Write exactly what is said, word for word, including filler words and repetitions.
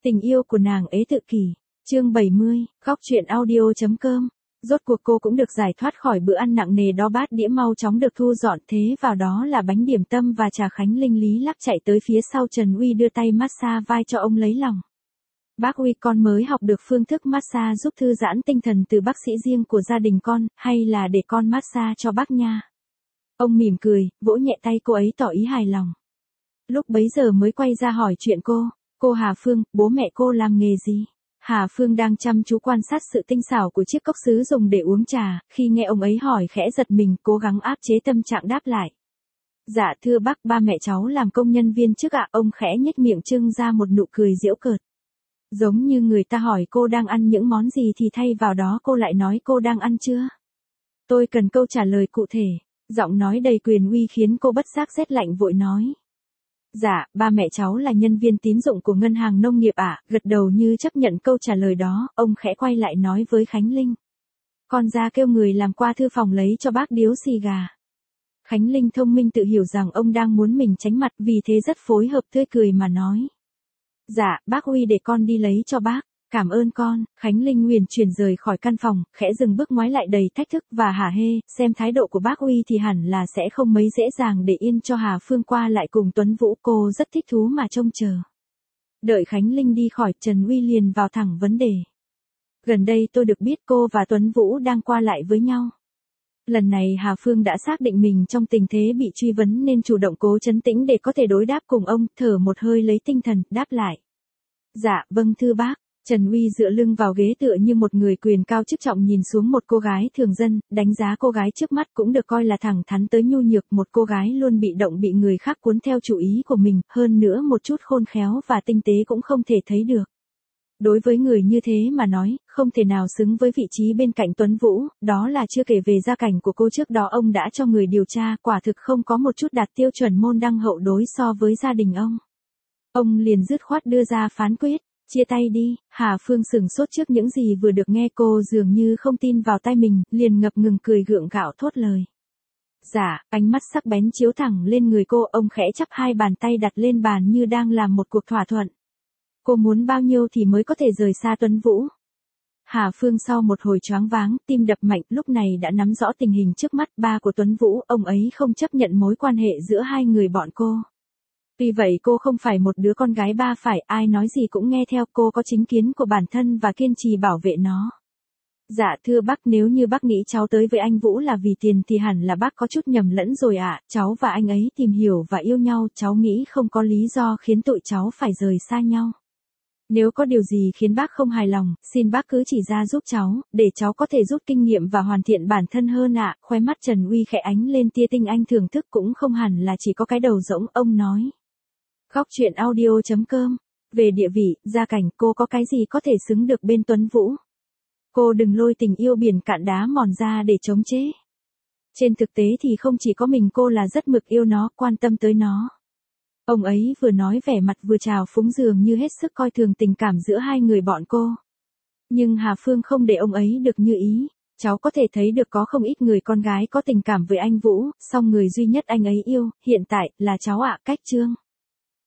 Tình yêu của nàng ế tự kỷ. Chương bảy mươi, góc truyện audio.com. Rốt cuộc cô cũng được giải thoát khỏi bữa ăn nặng nề đó, bát đĩa mau chóng được thu dọn, thế vào đó là bánh điểm tâm và trà Khánh Linh lý lắc chạy tới phía sau Trần Uy đưa tay massage vai cho ông lấy lòng. Bác Uy, con mới học được phương thức massage giúp thư giãn tinh thần từ bác sĩ riêng của gia đình con, hay là để con massage cho bác nha? Ông mỉm cười, vỗ nhẹ tay cô ấy tỏ ý hài lòng. Lúc bấy giờ mới quay ra hỏi chuyện cô, cô Hà Phương, bố mẹ cô làm nghề gì? Hà Phương đang chăm chú quan sát sự tinh xảo của chiếc cốc sứ dùng để uống trà, khi nghe ông ấy hỏi khẽ giật mình, cố gắng áp chế tâm trạng đáp lại. Dạ thưa bác, ba mẹ cháu làm công nhân viên trước ạ. Ông khẽ nhếch miệng trưng ra một nụ cười giễu cợt. Giống như người ta hỏi cô đang ăn những món gì thì thay vào đó cô lại nói cô đang ăn chưa. Tôi cần câu trả lời cụ thể. Giọng nói đầy quyền uy khiến cô bất giác rét lạnh, vội nói. Dạ, ba mẹ cháu là nhân viên tín dụng của ngân hàng nông nghiệp ạ. Gật đầu như chấp nhận câu trả lời đó, ông khẽ quay lại nói với Khánh Linh. Con ra kêu người làm qua thư phòng lấy cho bác điếu xì gà. Khánh Linh thông minh tự hiểu rằng ông đang muốn mình tránh mặt, vì thế rất phối hợp tươi cười mà nói. Dạ, bác Uy để con đi lấy cho bác. Cảm ơn con. Khánh Linh huyền chuyển rời khỏi căn phòng, khẽ dừng bước ngoái lại đầy thách thức và hả hê, xem thái độ của bác Uy thì hẳn là sẽ không mấy dễ dàng để yên cho Hà Phương qua lại cùng Tuấn Vũ, cô rất thích thú mà trông chờ. Đợi Khánh Linh đi khỏi, Trần Uy liền vào thẳng vấn đề. Gần đây tôi được biết cô và Tuấn Vũ đang qua lại với nhau. Lần này Hà Phương đã xác định mình trong tình thế bị truy vấn nên chủ động cố trấn tĩnh để có thể đối đáp cùng ông, thở một hơi lấy tinh thần, đáp lại. Dạ, vâng thưa bác. Trần Uy dựa lưng vào ghế tựa như một người quyền cao chức trọng nhìn xuống một cô gái thường dân, đánh giá cô gái trước mắt cũng được coi là thẳng thắn tới nhu nhược, một cô gái luôn bị động bị người khác cuốn theo chủ ý của mình, hơn nữa một chút khôn khéo và tinh tế cũng không thể thấy được. Đối với người như thế mà nói, không thể nào xứng với vị trí bên cạnh Tuấn Vũ, đó là chưa kể về gia cảnh của cô trước đó ông đã cho người điều tra, quả thực không có một chút đạt tiêu chuẩn môn đăng hậu đối so với gia đình ông. Ông liền dứt khoát đưa ra phán quyết. Chia tay đi. Hà Phương sửng sốt trước những gì vừa được nghe, cô dường như không tin vào tai mình, liền ngập ngừng cười gượng gạo thốt lời. Dạ, ánh mắt sắc bén chiếu thẳng lên người cô, ông khẽ chắp hai bàn tay đặt lên bàn như đang làm một cuộc thỏa thuận. Cô muốn bao nhiêu thì mới có thể rời xa Tuấn Vũ? Hà Phương sau một hồi choáng váng, tim đập mạnh, lúc này đã nắm rõ tình hình trước mắt, ba của Tuấn Vũ, ông ấy không chấp nhận mối quan hệ giữa hai người bọn cô. Vì vậy cô không phải một đứa con gái ba phải, ai nói gì cũng nghe theo, cô có chính kiến của bản thân và kiên trì bảo vệ nó. Dạ thưa bác, nếu như bác nghĩ cháu tới với anh Vũ là vì tiền thì hẳn là bác có chút nhầm lẫn rồi ạ, cháu và anh ấy tìm hiểu và yêu nhau, cháu nghĩ không có lý do khiến tụi cháu phải rời xa nhau. Nếu có điều gì khiến bác không hài lòng, xin bác cứ chỉ ra giúp cháu, để cháu có thể rút kinh nghiệm và hoàn thiện bản thân hơn ạ. Khóe mắt Trần Uy khẽ ánh lên tia tinh anh thưởng thức, cũng không hẳn là chỉ có cái đầu rỗng, ông nói. Góc truyện audio.com. Về địa vị, gia cảnh, cô có cái gì có thể xứng được bên Tuấn Vũ? Cô đừng lôi tình yêu biển cạn đá mòn ra để chống chế. Trên thực tế thì không chỉ có mình cô là rất mực yêu nó, quan tâm tới nó. Ông ấy vừa nói vẻ mặt vừa trào phúng, dường như hết sức coi thường tình cảm giữa hai người bọn cô. Nhưng Hà Phương không để ông ấy được như ý. Cháu có thể thấy được có không ít người con gái có tình cảm với anh Vũ, song người duy nhất anh ấy yêu, hiện tại, là cháu ạ. Cách chương.